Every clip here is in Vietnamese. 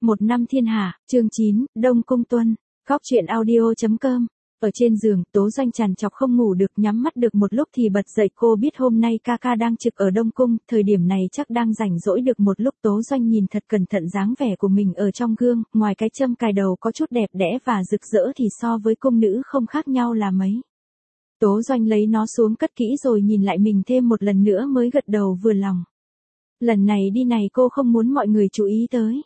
Một năm thiên hạ, chương 9, Đông Cung Tuân, góc truyện audio.com. Ở trên giường, Tố Doanh trằn trọc không ngủ được, nhắm mắt được một lúc thì bật dậy. Cô biết hôm nay ca ca đang trực ở Đông Cung, thời điểm này chắc đang rảnh rỗi được một lúc. Tố Doanh nhìn thật cẩn thận dáng vẻ của mình ở trong gương, ngoài cái châm cài đầu có chút đẹp đẽ và rực rỡ thì so với cung nữ không khác nhau là mấy. Tố Doanh lấy nó xuống cất kỹ rồi nhìn lại mình thêm một lần nữa mới gật đầu vừa lòng. Lần này đi này cô không muốn mọi người chú ý tới.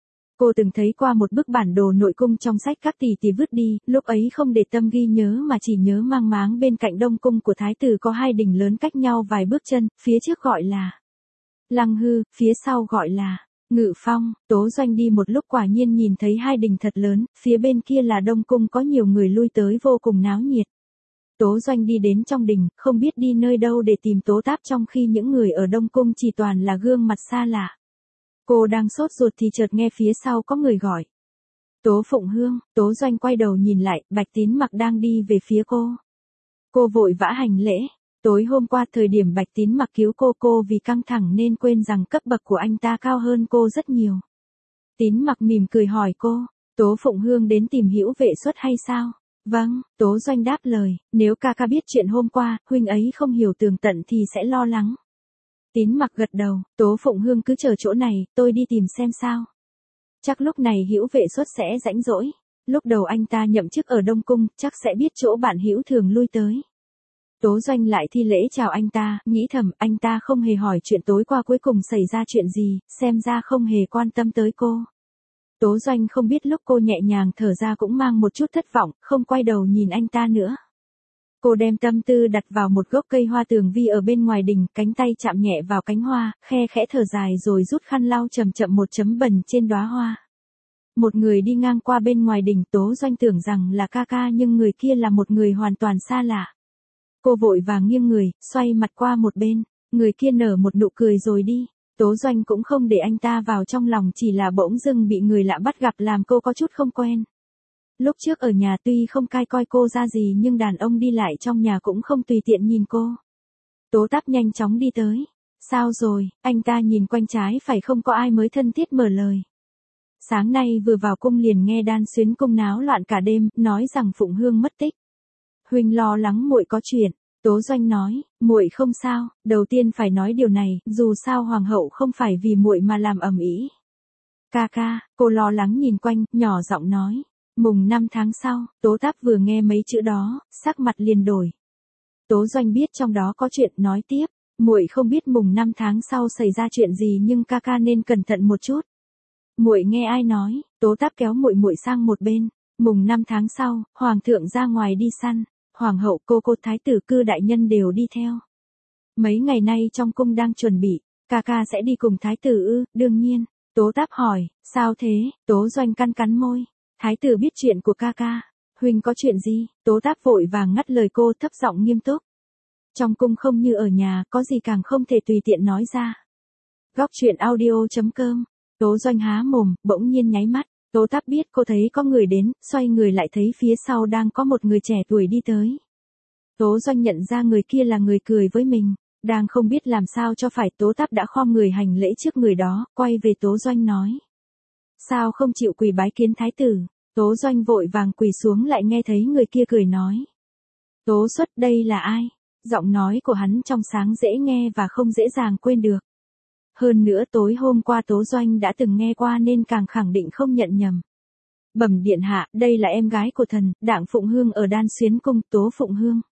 Cô từng thấy qua một bức bản đồ nội cung trong sách các tỷ tỷ vứt đi, lúc ấy không để tâm ghi nhớ mà chỉ nhớ mang máng bên cạnh Đông Cung của Thái tử có hai đình lớn cách nhau vài bước chân, phía trước gọi là Lăng Hư, phía sau gọi là Ngự Phong. Tố Doanh đi một lúc quả nhiên nhìn thấy hai đình thật lớn, phía bên kia là Đông Cung có nhiều người lui tới vô cùng náo nhiệt. Tố Doanh đi đến trong đình, không biết đi nơi đâu để tìm Tố Táp trong khi những người ở Đông Cung chỉ toàn là gương mặt xa lạ. Cô đang sốt ruột thì chợt nghe phía sau có người gọi. Tố Phụng Hương. Tố Doanh quay đầu nhìn lại, Bạch Tín Mặc đang đi về phía cô. Cô vội vã hành lễ. Tối hôm qua thời điểm Bạch Tín Mặc cứu cô vì căng thẳng nên quên rằng cấp bậc của anh ta cao hơn cô rất nhiều. Tín Mặc mỉm cười hỏi cô, Tố Phụng Hương đến tìm Hữu Vệ Xuất hay sao? Vâng, Tố Doanh đáp lời, nếu ca ca biết chuyện hôm qua, huynh ấy không hiểu tường tận thì sẽ lo lắng. Tín Mặc gật đầu, Tố Phụng Hương cứ chờ chỗ này, tôi đi tìm xem sao. Chắc lúc này Hữu Vệ Xuất sẽ rãnh rỗi. Lúc đầu anh ta nhậm chức ở Đông Cung, chắc sẽ biết chỗ bạn Hữu thường lui tới. Tố Doanh lại thi lễ chào anh ta, nghĩ thầm anh ta không hề hỏi chuyện tối qua cuối cùng xảy ra chuyện gì, xem ra không hề quan tâm tới cô. Tố Doanh không biết lúc cô nhẹ nhàng thở ra cũng mang một chút thất vọng, không quay đầu nhìn anh ta nữa. Cô đem tâm tư đặt vào một gốc cây hoa tường vi ở bên ngoài đình, cánh tay chạm nhẹ vào cánh hoa, khe khẽ thở dài rồi rút khăn lau chậm chậm một chấm bẩn trên đóa hoa. Một người đi ngang qua bên ngoài đình, Tố Doanh tưởng rằng là ca ca nhưng người kia là một người hoàn toàn xa lạ. Cô vội vàng nghiêng người, xoay mặt qua một bên, người kia nở một nụ cười rồi đi. Tố Doanh cũng không để anh ta vào trong lòng, chỉ là bỗng dưng bị người lạ bắt gặp làm cô có chút không quen. Lúc trước ở nhà tuy không coi cô ra gì nhưng đàn ông đi lại trong nhà cũng không tùy tiện nhìn cô. Tố Táp nhanh chóng đi tới. Sao rồi, anh ta nhìn quanh trái phải không có ai mới thân thiết mở lời. Sáng nay vừa vào cung liền nghe Đan Xuyến cung náo loạn cả đêm, nói rằng Phụng Hương mất tích. Huynh lo lắng muội có chuyện. Tố Doanh nói, muội không sao, đầu tiên phải nói điều này, dù sao hoàng hậu không phải vì muội mà làm ầm ĩ. Ca ca, cô lo lắng nhìn quanh, nhỏ giọng nói. Mùng 5 tháng sau, Tố Táp vừa nghe mấy chữ đó, sắc mặt liền đổi. Tố Doanh biết trong đó có chuyện, nói tiếp, muội không biết mùng 5 tháng sau xảy ra chuyện gì nhưng ca ca nên cẩn thận một chút. Muội nghe ai nói? Tố Táp kéo muội sang một bên. Mùng 5 tháng sau, hoàng thượng ra ngoài đi săn, hoàng hậu, cô thái tử cư đại nhân đều đi theo. Mấy ngày nay trong cung đang chuẩn bị, ca ca sẽ đi cùng thái tử ư? Đương nhiên. Tố Táp hỏi, sao thế? Tố Doanh cắn môi. Thái tử biết chuyện của ca ca. Huynh có chuyện gì? Tố Táp vội vàng ngắt lời cô, thấp giọng nghiêm túc. Trong cung không như ở nhà, có gì càng không thể tùy tiện nói ra. Góc truyện audio.com. Tố Doanh há mồm, bỗng nhiên nháy mắt. Tố Táp biết cô thấy có người đến, xoay người lại thấy phía sau đang có một người trẻ tuổi đi tới. Tố Doanh nhận ra người kia là người cười với mình. Đang không biết làm sao cho phải, Tố Táp đã khom người hành lễ trước người đó, quay về Tố Doanh nói. Sao không chịu quỳ bái kiến thái tử? Tố Doanh vội vàng quỳ xuống lại nghe thấy người kia cười nói. Tố Xuất, đây là ai? Giọng nói của hắn trong sáng dễ nghe và không dễ dàng quên được. Hơn nữa tối hôm qua Tố Doanh đã từng nghe qua nên càng khẳng định không nhận nhầm. Bẩm điện hạ, đây là em gái của thần, Đặng Phụng Hương ở Đan Xuyến cung, Tố Phụng Hương.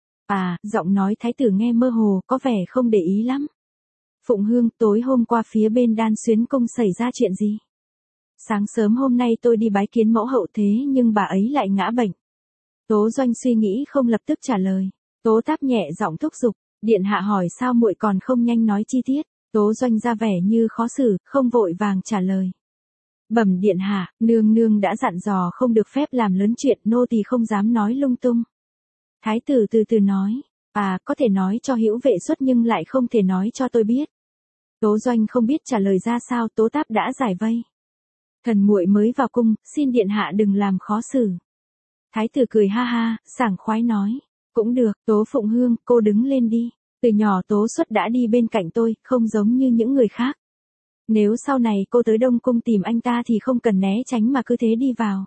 À, giọng nói thái tử nghe mơ hồ, có vẻ không để ý lắm. Phụng Hương, tối hôm qua phía bên Đan Xuyến cung xảy ra chuyện gì? Sáng sớm hôm nay tôi đi bái kiến mẫu hậu thế nhưng bà ấy lại ngã bệnh. Tố Doanh suy nghĩ không lập tức trả lời. Tố Táp nhẹ giọng thúc giục, điện hạ hỏi sao muội còn không nhanh nói chi tiết. Tố Doanh ra vẻ như khó xử, không vội vàng trả lời. Bẩm điện hạ, nương nương đã dặn dò không được phép làm lớn chuyện, nô tỳ không dám nói lung tung. Thái tử từ từ nói, à, có thể nói cho Hữu Vệ Xuất nhưng lại không thể nói cho tôi biết. Tố Doanh không biết trả lời ra sao, Tố Táp đã giải vây. Thần muội mới vào cung, xin điện hạ đừng làm khó xử. Thái tử cười ha ha, sảng khoái nói, cũng được, Tố Phụng Hương, cô đứng lên đi. Từ nhỏ Tố Xuất đã đi bên cạnh tôi, không giống như những người khác. Nếu sau này cô tới Đông Cung tìm anh ta thì không cần né tránh mà cứ thế đi vào.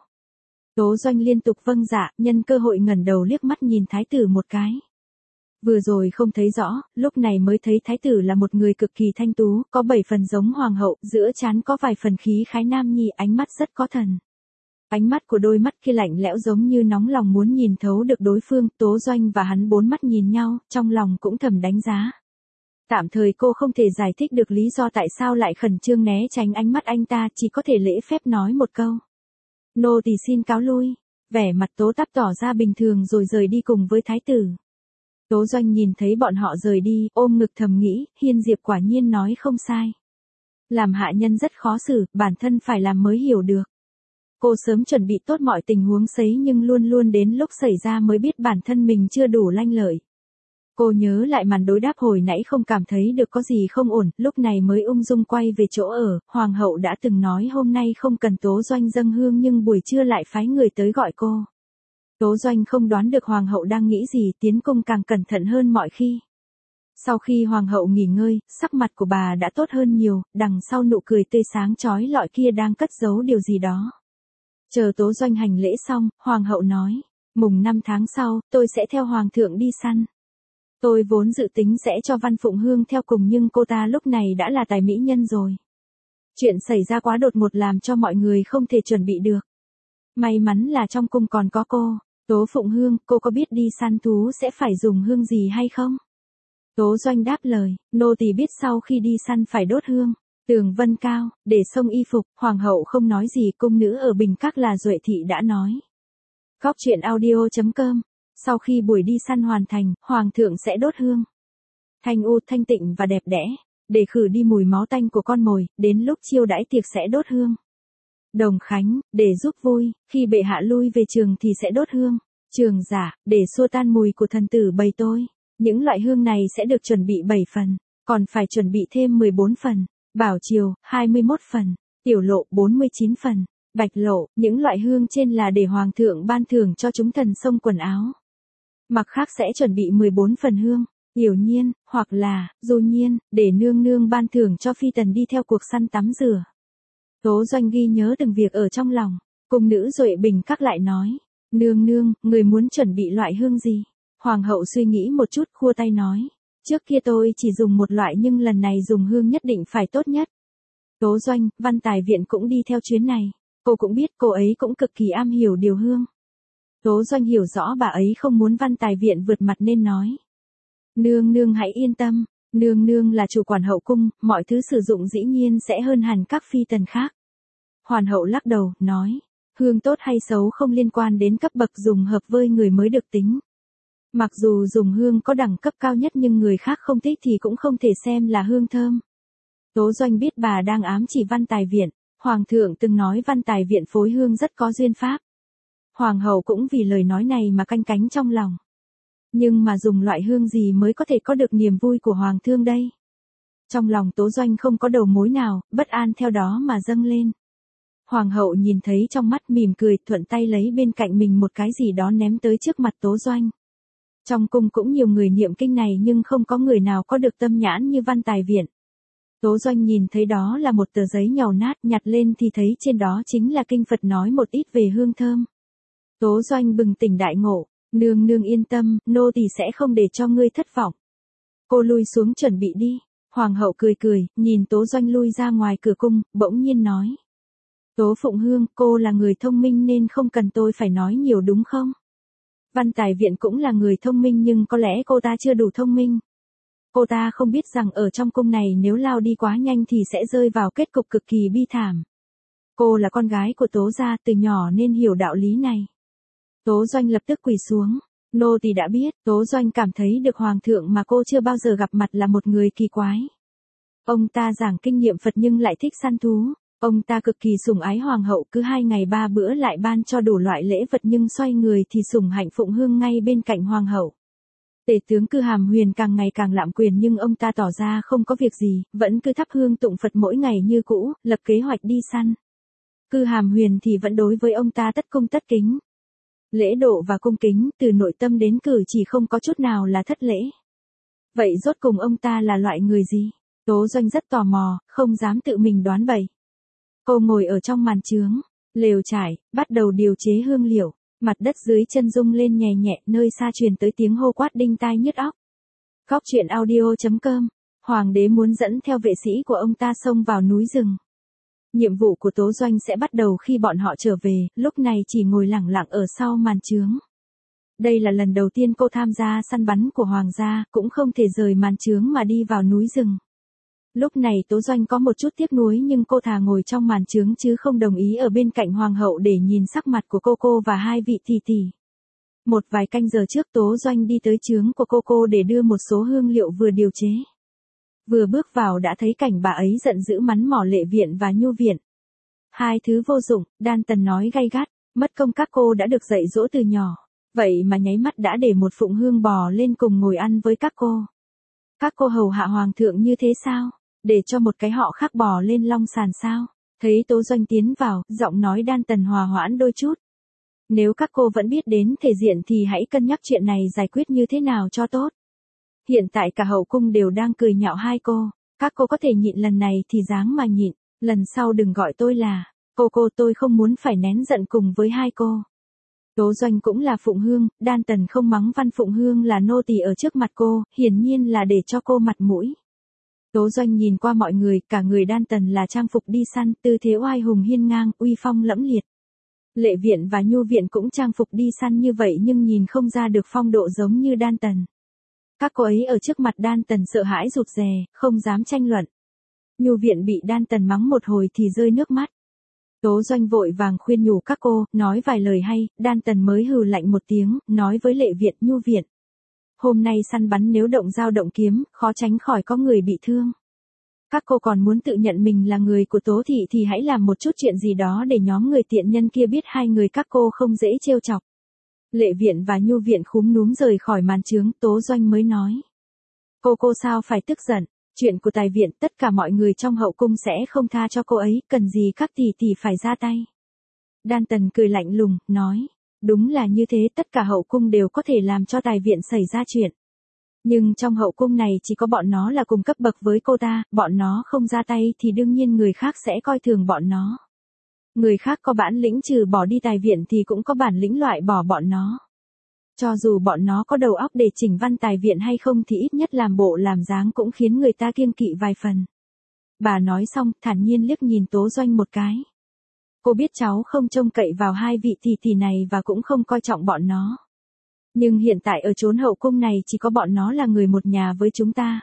Tố Doanh liên tục vâng dạ, nhân cơ hội ngẩng đầu liếc mắt nhìn thái tử một cái. Vừa rồi không thấy rõ, lúc này mới thấy thái tử là một người cực kỳ thanh tú, có 7 phần giống hoàng hậu, giữa trán có vài phần khí khái nam nhi, ánh mắt rất có thần. Ánh mắt của đôi mắt kia lạnh lẽo giống như nóng lòng muốn nhìn thấu được đối phương, Tố Doanh và hắn bốn mắt nhìn nhau, trong lòng cũng thầm đánh giá. Tạm thời cô không thể giải thích được lý do tại sao lại khẩn trương né tránh ánh mắt anh ta, chỉ có thể lễ phép nói một câu. Nô tỳ xin cáo lui, vẻ mặt Tố Táp tỏ ra bình thường rồi rời đi cùng với thái tử. Tố Doanh nhìn thấy bọn họ rời đi, ôm ngực thầm nghĩ, Hiên Diệp quả nhiên nói không sai. Làm hạ nhân rất khó xử, bản thân phải làm mới hiểu được. Cô sớm chuẩn bị tốt mọi tình huống sấy nhưng luôn luôn đến lúc xảy ra mới biết bản thân mình chưa đủ lanh lợi. Cô nhớ lại màn đối đáp hồi nãy không cảm thấy được có gì không ổn, lúc này mới ung dung quay về chỗ ở, hoàng hậu đã từng nói hôm nay không cần Tố Doanh dâng hương nhưng buổi trưa lại phái người tới gọi cô. Tố Doanh không đoán được hoàng hậu đang nghĩ gì, tiến cung càng cẩn thận hơn mọi khi. Sau khi hoàng hậu nghỉ ngơi, sắc mặt của bà đã tốt hơn nhiều, đằng sau nụ cười tươi sáng chói lọi kia đang cất giấu điều gì đó. Chờ Tố Doanh hành lễ xong, hoàng hậu nói, mùng 5 tháng sau, tôi sẽ theo hoàng thượng đi săn. Tôi vốn dự tính sẽ cho Văn Phụng Hương theo cùng nhưng cô ta lúc này đã là tài mỹ nhân rồi. Chuyện xảy ra quá đột ngột làm cho mọi người không thể chuẩn bị được. May mắn là trong cung còn có cô, Tố Phụng Hương, cô có biết đi săn thú sẽ phải dùng hương gì hay không? Tố Doanh đáp lời, nô tỳ biết sau khi đi săn phải đốt hương. Tường vân cao, để xông y phục, hoàng hậu không nói gì, cung nữ ở Bình Các là Duệ Thị đã nói. Góc truyện audio.com. Sau khi buổi đi săn hoàn thành, hoàng thượng sẽ đốt hương. Thanh u, thanh tịnh và đẹp đẽ, để khử đi mùi máu tanh của con mồi, đến lúc chiêu đãi tiệc sẽ đốt hương. Đồng khánh, để giúp vui, khi bệ hạ lui về trường thì sẽ đốt hương. Trường giả, để xua tan mùi của thần tử bầy tôi. Những loại hương này sẽ được chuẩn bị 7 phần, còn phải chuẩn bị thêm 14 phần. Bảo triều, 21 phần. Tiểu lộ, 49 phần. Bạch lộ, những loại hương trên là để hoàng thượng ban thưởng cho chúng thần xông quần áo. Mặc khác sẽ chuẩn bị 14 phần hương. Hiểu nhiên, hoặc là, du nhiên, để nương nương ban thưởng cho phi tần đi theo cuộc săn tắm rửa. Tố Doanh ghi nhớ từng việc ở trong lòng. Cung nữ Duệ Bình Các lại nói, nương nương, người muốn chuẩn bị loại hương gì? Hoàng hậu suy nghĩ một chút, khua tay nói, trước kia tôi chỉ dùng một loại nhưng lần này dùng hương nhất định phải tốt nhất. Tố Doanh, Văn Tài Viện cũng đi theo chuyến này. Cô cũng biết cô ấy cũng cực kỳ am hiểu điều hương. Tố Doanh hiểu rõ bà ấy không muốn Văn Tài Viện vượt mặt nên nói. Nương nương hãy yên tâm, nương nương là chủ quản hậu cung, mọi thứ sử dụng dĩ nhiên sẽ hơn hẳn các phi tần khác. Hoàn hậu lắc đầu, nói, hương tốt hay xấu không liên quan đến cấp bậc, dùng hợp với người mới được tính. Mặc dù dùng hương có đẳng cấp cao nhất nhưng người khác không thích thì cũng không thể xem là hương thơm. Tố Doanh biết bà đang ám chỉ Văn Tài Viện, Hoàng thượng từng nói Văn Tài Viện phối hương rất có duyên pháp. Hoàng hậu cũng vì lời nói này mà canh cánh trong lòng. Nhưng mà dùng loại hương gì mới có thể có được niềm vui của Hoàng thương đây? Trong lòng Tố Doanh không có đầu mối nào, bất an theo đó mà dâng lên. Hoàng hậu nhìn thấy trong mắt mỉm cười, thuận tay lấy bên cạnh mình một cái gì đó ném tới trước mặt Tố Doanh. Trong cung cũng nhiều người niệm kinh này nhưng không có người nào có được tâm nhãn như Văn Tài Viện. Tố Doanh nhìn thấy đó là một tờ giấy nhàu nát, nhặt lên thì thấy trên đó chính là kinh Phật nói một ít về hương thơm. Tố Doanh bừng tỉnh đại ngộ, nương nương yên tâm, nô tỳ sẽ không để cho ngươi thất vọng. Cô lui xuống chuẩn bị đi. Hoàng hậu cười cười, nhìn Tố Doanh lui ra ngoài cửa cung, bỗng nhiên nói. Tố Phụng Hương, cô là người thông minh nên không cần tôi phải nói nhiều đúng không? Văn Tài Viện cũng là người thông minh nhưng có lẽ cô ta chưa đủ thông minh. Cô ta không biết rằng ở trong cung này nếu lao đi quá nhanh thì sẽ rơi vào kết cục cực kỳ bi thảm. Cô là con gái của Tố gia từ nhỏ nên hiểu đạo lý này. Tố Doanh lập tức quỳ xuống. Nô tỳ đã biết, Tố Doanh cảm thấy được Hoàng thượng mà cô chưa bao giờ gặp mặt là một người kỳ quái. Ông ta giảng kinh nghiệm Phật nhưng lại thích săn thú. Ông ta cực kỳ sủng ái Hoàng hậu, cứ 2 ngày 3 bữa lại ban cho đủ loại lễ vật nhưng xoay người thì sủng hạnh Phụng Hương ngay bên cạnh Hoàng hậu. Tể tướng Cư Hàm Huyền càng ngày càng lạm quyền nhưng ông ta tỏ ra không có việc gì, vẫn cứ thắp hương tụng Phật mỗi ngày như cũ, lập kế hoạch đi săn. Cư Hàm Huyền thì vẫn đối với ông ta tất cung tất kính. Lễ độ và cung kính, từ nội tâm đến cử chỉ không có chút nào là thất lễ. Vậy rốt cùng ông ta là loại người gì? Tố Doanh rất tò mò, không dám tự mình đoán bậy. Cô ngồi ở trong màn chướng, lều trải, bắt đầu điều chế hương liệu, mặt đất dưới chân rung lên nhẹ nhẹ, nơi xa truyền tới tiếng hô quát đinh tai nhức óc. Góc truyện audio.com, Hoàng đế muốn dẫn theo vệ sĩ của ông ta xông vào núi rừng. Nhiệm vụ của Tố Doanh sẽ bắt đầu khi bọn họ trở về, lúc này chỉ ngồi lẳng lặng ở sau màn chướng. Đây là lần đầu tiên cô tham gia săn bắn của Hoàng gia, cũng không thể rời màn chướng mà đi vào núi rừng. Lúc này Tố Doanh có một chút tiếc nuối nhưng cô thà ngồi trong màn chướng chứ không đồng ý ở bên cạnh Hoàng hậu để nhìn sắc mặt của cô và hai vị tỷ tỷ. Một vài canh giờ trước Tố Doanh đi tới chướng của cô để đưa một số hương liệu vừa điều chế. Vừa bước vào đã thấy cảnh bà ấy giận dữ mắng mỏ Lệ Viện và Nhu Viện. Hai thứ vô dụng, Đan Tần nói gay gắt, mất công các cô đã được dạy dỗ từ nhỏ, vậy mà nháy mắt đã để một phụng hương bò lên cùng ngồi ăn với các cô. Các cô hầu hạ hoàng thượng như thế sao? Để cho một cái họ khác bò lên long sàn sao? Thấy Tố Doanh tiến vào, giọng nói Đan Tần hòa hoãn đôi chút. Nếu các cô vẫn biết đến thể diện thì hãy cân nhắc chuyện này giải quyết như thế nào cho tốt. Hiện tại cả hậu cung đều đang cười nhạo hai cô, các cô có thể nhịn lần này thì dáng mà nhịn, lần sau đừng gọi tôi là cô, tôi không muốn phải nén giận cùng với hai cô. Tố Doanh cũng là Phụng Hương, Đan Tần không mắng Văn Phụng Hương là nô tỳ ở trước mặt cô, hiển nhiên là để cho cô mặt mũi. Tố Doanh nhìn qua mọi người, cả người Đan Tần là trang phục đi săn, tư thế oai hùng hiên ngang, uy phong lẫm liệt. Lệ Viện và Nhu Viện cũng trang phục đi săn như vậy nhưng nhìn không ra được phong độ giống như Đan Tần. Các cô ấy ở trước mặt Đan Tần sợ hãi rụt rè, không dám tranh luận. Nhu Viện bị Đan Tần mắng một hồi thì rơi nước mắt. Tố Doanh vội vàng khuyên nhủ các cô, nói vài lời hay, Đan Tần mới hừ lạnh một tiếng, nói với Lệ Viện Nhu Viện. Hôm nay săn bắn nếu động dao động kiếm, khó tránh khỏi có người bị thương. Các cô còn muốn tự nhận mình là người của Tố thị thì hãy làm một chút chuyện gì đó để nhóm người tiện nhân kia biết hai người các cô không dễ trêu chọc. Lệ Viện và Nhu Viện khúm núm rời khỏi màn chướng, Tố Doanh mới nói. Cô sao phải tức giận, chuyện của tài viện tất cả mọi người trong hậu cung sẽ không tha cho cô ấy, cần gì các tỷ phải ra tay. Đan Tần cười lạnh lùng, nói. Đúng là như thế, tất cả hậu cung đều có thể làm cho tài viện xảy ra chuyện. Nhưng trong hậu cung này chỉ có bọn nó là cùng cấp bậc với cô ta, bọn nó không ra tay thì đương nhiên người khác sẽ coi thường bọn nó. Người khác có bản lĩnh trừ bỏ đi tài viện thì cũng có bản lĩnh loại bỏ bọn nó. Cho dù bọn nó có đầu óc để chỉnh văn tài viện hay không thì ít nhất làm bộ làm dáng cũng khiến người ta kiêng kỵ vài phần. Bà nói xong, thản nhiên liếc nhìn Tố Doanh một cái. Cô biết cháu không trông cậy vào hai vị tỷ này và cũng không coi trọng bọn nó. Nhưng hiện tại ở chốn hậu cung này chỉ có bọn nó là người một nhà với chúng ta.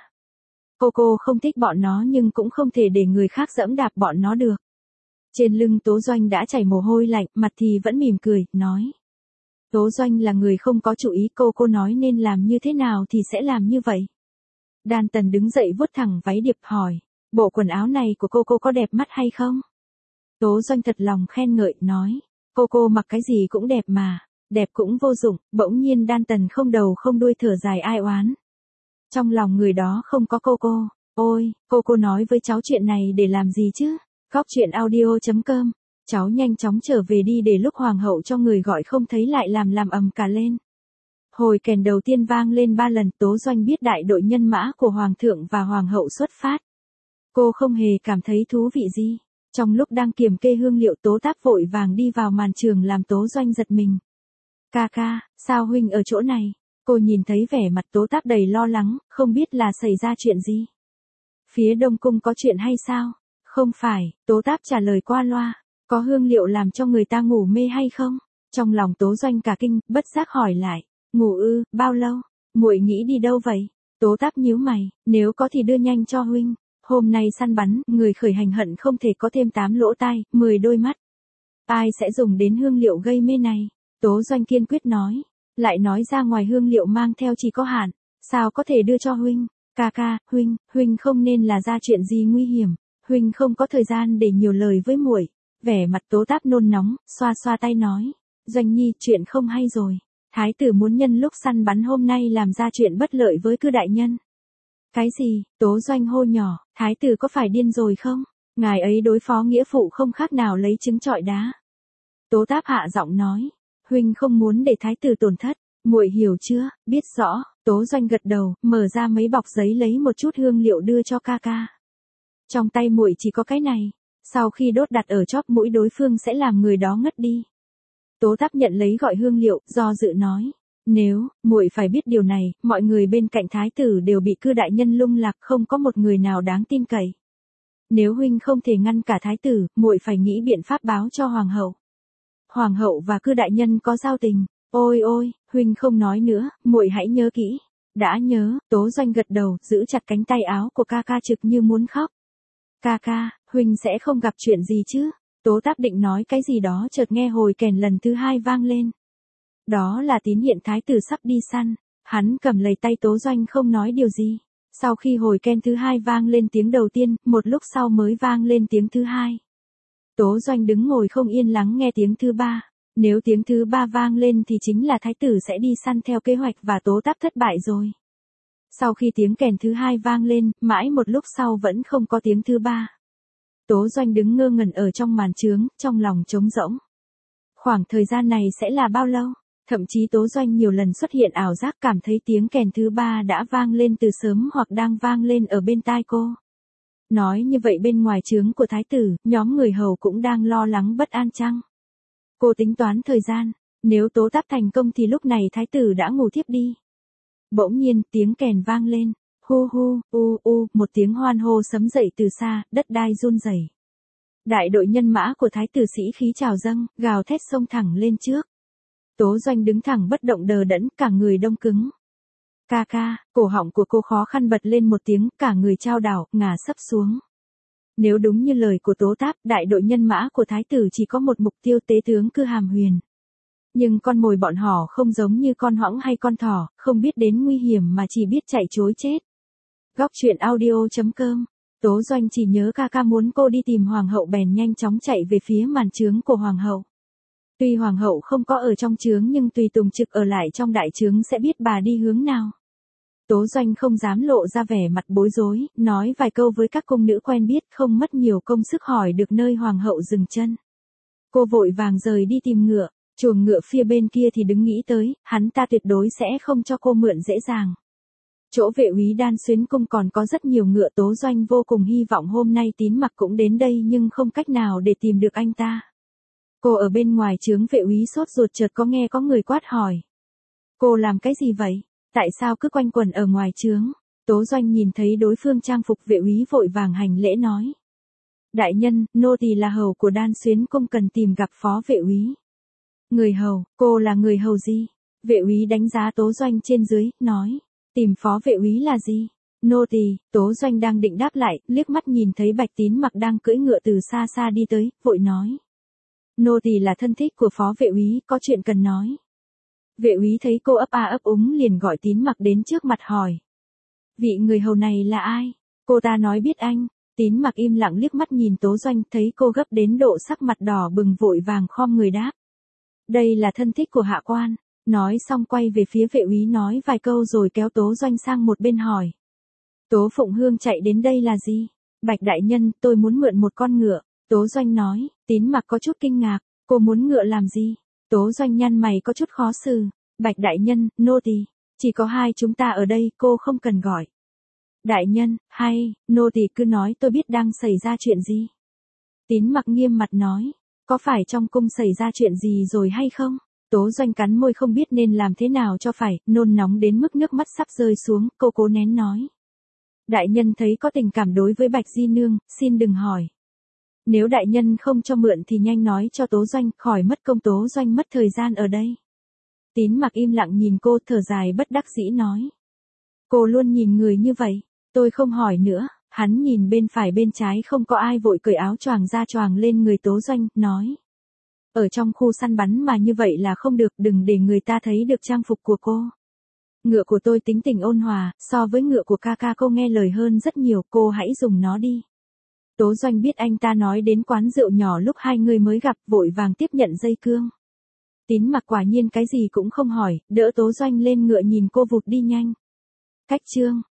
Cô không thích bọn nó nhưng cũng không thể để người khác giẫm đạp bọn nó được. Trên lưng Tố Doanh đã chảy mồ hôi lạnh, mặt thì vẫn mỉm cười, nói. Tố Doanh là người không có chủ ý, cô nói nên làm như thế nào thì sẽ làm như vậy. Đan Tần đứng dậy vuốt thẳng váy điệp hỏi, bộ quần áo này của cô có đẹp mắt hay không? Tố Doanh thật lòng khen ngợi, nói, cô mặc cái gì cũng đẹp mà, đẹp cũng vô dụng, bỗng nhiên Đan Tần không đầu không đuôi thở dài ai oán. Trong lòng người đó không có cô, ôi, cô nói với cháu chuyện này để làm gì chứ? Góc truyện audio.com, cháu nhanh chóng trở về đi để lúc hoàng hậu cho người gọi không thấy lại làm ầm cả lên. Hồi kèn đầu tiên vang lên 3 lần, Tố Doanh biết đại đội nhân mã của hoàng thượng và hoàng hậu xuất phát. Cô không hề cảm thấy thú vị gì. Trong lúc đang kiểm kê hương liệu Tố Táp vội vàng đi vào màn trường làm Tố Doanh giật mình. Ca, sao huynh ở chỗ này? Cô nhìn thấy vẻ mặt Tố Táp đầy lo lắng, không biết là xảy ra chuyện gì. Phía Đông Cung có chuyện hay sao? Không phải, Tố Táp trả lời qua loa. Có hương liệu làm cho người ta ngủ mê hay không? Trong lòng Tố Doanh cả kinh, bất giác hỏi lại. Ngủ ư, bao lâu? Muội nghĩ đi đâu vậy? Tố Táp nhíu mày, nếu có thì đưa nhanh cho huynh. Hôm nay săn bắn, người khởi hành hận không thể có thêm 8 lỗ tai, 10 đôi mắt. Ai sẽ dùng đến hương liệu gây mê này? Tố Doanh kiên quyết nói. Lại nói ra ngoài hương liệu mang theo chỉ có hạn. Sao có thể đưa cho huynh? Ca, huynh không nên là ra chuyện gì nguy hiểm. Huynh không có thời gian để nhiều lời với muội. Vẻ mặt Tố Táp nôn nóng, xoa tay nói. Doanh nhi, chuyện không hay rồi. Thái tử muốn nhân lúc săn bắn hôm nay làm ra chuyện bất lợi với cư đại nhân. Cái gì? Tố Doanh hô nhỏ, thái tử có phải điên rồi không? Ngài ấy đối phó nghĩa phụ không khác nào lấy trứng trọi đá. Tố Táp hạ giọng nói, huynh không muốn để thái tử tổn thất, muội hiểu chưa, biết rõ. Tố Doanh gật đầu, mở ra mấy bọc giấy lấy một chút hương liệu đưa cho ca ca. Trong tay muội chỉ có cái này, sau khi đốt đặt ở chóp mũi đối phương sẽ làm người đó ngất đi. Tố Táp nhận lấy gọi hương liệu, do dự nói. Nếu, muội phải biết điều này, mọi người bên cạnh thái tử đều bị cư đại nhân lung lạc, không có một người nào đáng tin cậy. Nếu huynh không thể ngăn cả thái tử, muội phải nghĩ biện pháp báo cho hoàng hậu. Hoàng hậu và cư đại nhân có giao tình. Ôi ôi, huynh không nói nữa, muội hãy nhớ kỹ. Đã nhớ, Tố Doanh gật đầu, giữ chặt cánh tay áo của ca ca trực như muốn khóc. Ca ca, huynh sẽ không gặp chuyện gì chứ? Tố Táp định nói cái gì đó chợt nghe hồi kèn lần thứ 2 vang lên. Đó là tín hiệu thái tử sắp đi săn. Hắn cầm lấy tay Tố Doanh không nói điều gì. Sau khi hồi kèn thứ 2 vang lên tiếng đầu tiên, một lúc sau mới vang lên tiếng thứ 2. Tố Doanh đứng ngồi không yên lắng nghe tiếng thứ 3. Nếu tiếng thứ 3 vang lên thì chính là thái tử sẽ đi săn theo kế hoạch và Tố Táp thất bại rồi. Sau khi tiếng kèn thứ 2 vang lên, mãi một lúc sau vẫn không có tiếng thứ 3. Tố Doanh đứng ngơ ngẩn ở trong màn chướng, trong lòng trống rỗng. Khoảng thời gian này sẽ là bao lâu? Thậm chí Tố Doanh nhiều lần xuất hiện ảo giác cảm thấy tiếng kèn thứ 3 đã vang lên từ sớm hoặc đang vang lên ở bên tai cô. Nói như vậy bên ngoài chướng của thái tử, nhóm người hầu cũng đang lo lắng bất an chăng? Cô tính toán thời gian, nếu Tố Táp thành công thì lúc này thái tử đã ngủ thiếp đi. Bỗng nhiên, tiếng kèn vang lên, hu hu, một tiếng hoan hô sấm dậy từ xa, đất đai run rẩy. Đại đội nhân mã của thái tử sĩ khí trào dâng, gào thét xông thẳng lên trước. Tố Doanh đứng thẳng bất động đờ đẫn, cả người đông cứng. Ca ca, cổ họng của cô khó khăn bật lên một tiếng, cả người chao đảo, ngả sấp xuống. Nếu đúng như lời của Tố Táp, đại đội nhân mã của thái tử chỉ có một mục tiêu tế tướng Cư Hàm Huyền. Nhưng con mồi bọn họ không giống như con hõng hay con thỏ, không biết đến nguy hiểm mà chỉ biết chạy trối chết. Góc truyện audio.com. Tố Doanh chỉ nhớ ca ca muốn cô đi tìm hoàng hậu bèn nhanh chóng chạy về phía màn chướng của hoàng hậu. Tuy hoàng hậu không có ở trong chướng nhưng tùy tùng trực ở lại trong đại chướng sẽ biết bà đi hướng nào. Tố Doanh không dám lộ ra vẻ mặt bối rối, nói vài câu với các cung nữ quen biết, không mất nhiều công sức hỏi được nơi hoàng hậu dừng chân. Cô vội vàng rời đi tìm ngựa, chuồng ngựa phía bên kia thì đứng nghĩ tới, hắn ta tuyệt đối sẽ không cho cô mượn dễ dàng. Chỗ vệ úy Đan Xuyến cung còn có rất nhiều ngựa. Tố Doanh vô cùng hy vọng hôm nay Tín Mặc cũng đến đây nhưng không cách nào để tìm được anh ta. Cô ở bên ngoài chướng vệ úy sốt ruột chợt có nghe có người quát hỏi. Cô làm cái gì vậy? Tại sao cứ quanh quẩn ở ngoài chướng? Tố Doanh nhìn thấy đối phương trang phục vệ úy vội vàng hành lễ nói. Đại nhân, nô tỳ là hầu của Đan Xuyến cung cần tìm gặp phó vệ úy. Người hầu, cô là người hầu gì? Vệ úy đánh giá Tố Doanh trên dưới, nói. Tìm phó vệ úy là gì? Nô tỳ. Tố Doanh đang định đáp lại, liếc mắt nhìn thấy Bạch Tín Mặc đang cưỡi ngựa từ xa xa đi tới, vội nói. Nô tỳ là thân thích của phó vệ úy, có chuyện cần nói. Vệ úy thấy cô ấp a ấp úng liền gọi Tín Mặc đến trước mặt hỏi. Vị người hầu này là ai? Cô ta nói biết anh. Tín Mặc im lặng liếc mắt nhìn Tố Doanh, thấy cô gấp đến độ sắc mặt đỏ bừng vội vàng khom người đáp. Đây là thân thích của hạ quan. Nói xong quay về phía vệ úy nói vài câu rồi kéo Tố Doanh sang một bên hỏi. Tố Phụng Hương chạy đến đây là gì? Bạch đại nhân, tôi muốn mượn một con ngựa. Tố Doanh nói. Tín Mặc có chút kinh ngạc. Cô muốn ngựa làm gì? Tố Doanh nhăn mày có chút khó xử. Bạch đại nhân, nô tỳ. Chỉ có hai chúng ta ở đây, cô không cần gọi. Đại nhân, hay, nô tỳ cứ nói tôi biết đang xảy ra chuyện gì. Tín Mặc nghiêm mặt nói. Có phải trong cung xảy ra chuyện gì rồi hay không? Tố Doanh cắn môi không biết nên làm thế nào cho phải, nôn nóng đến mức nước mắt sắp rơi xuống, cô cố nén nói. Đại nhân thấy có tình cảm đối với Bạch Di Nương, xin đừng hỏi. Nếu đại nhân không cho mượn thì nhanh nói cho Tố Doanh, khỏi mất công Tố Doanh mất thời gian ở đây. Tín Mặc im lặng nhìn cô, thở dài bất đắc dĩ nói. Cô luôn nhìn người như vậy, tôi không hỏi nữa. Hắn nhìn bên phải bên trái không có ai vội cởi áo choàng ra choàng lên người Tố Doanh, nói. Ở trong khu săn bắn mà như vậy là không được, đừng để người ta thấy được trang phục của cô. Ngựa của tôi tính tình ôn hòa, so với ngựa của ca ca cô nghe lời hơn rất nhiều, cô hãy dùng nó đi. Tố Doanh biết anh ta nói đến quán rượu nhỏ lúc hai người mới gặp, vội vàng tiếp nhận dây cương. Tín Mặc quả nhiên cái gì cũng không hỏi, đỡ Tố Doanh lên ngựa nhìn cô vụt đi nhanh. Cách chương.